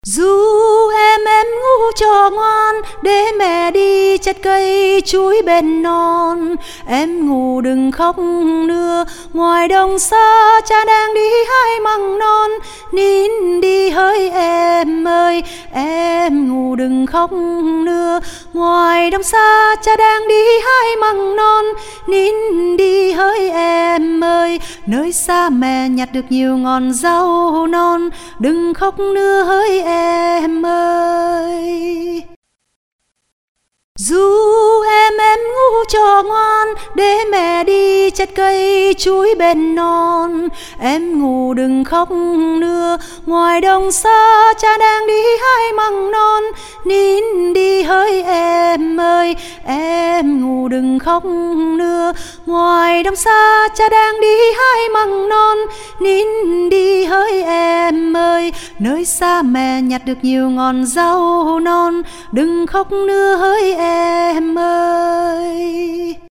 Ru em ngủ cho ngoan, để mẹ đi chặt cây chuối bên non. Em ngủ đừng khóc nữa, ngoài đồng xa cha đang đi hái măng non. Nín đi hỡi em ơi, em ngủ đừng khóc nữa, ngoài đồng xa cha đang đi hái măng non. Nín đi hỡi em ơi, nơi xa mẹ nhặt được nhiều ngọn rau non. Đừng khóc nữa hỡi em ơi. Ru em ngủ cho ngoan, để mẹ đi chặt cây chuối bên non. Em ngủ đừng khóc nữa, ngoài đồng xa cha đang đi hái măng non. Nín đi hỡi em ơi, em ngủ đừng khóc nữa, ngoài đồng xa cha đang đi hái măng non. Nín đi hỡi em ơi, nơi xa mẹ nhặt được nhiều ngọn rau non. Đừng khóc nữa hỡi em ơi.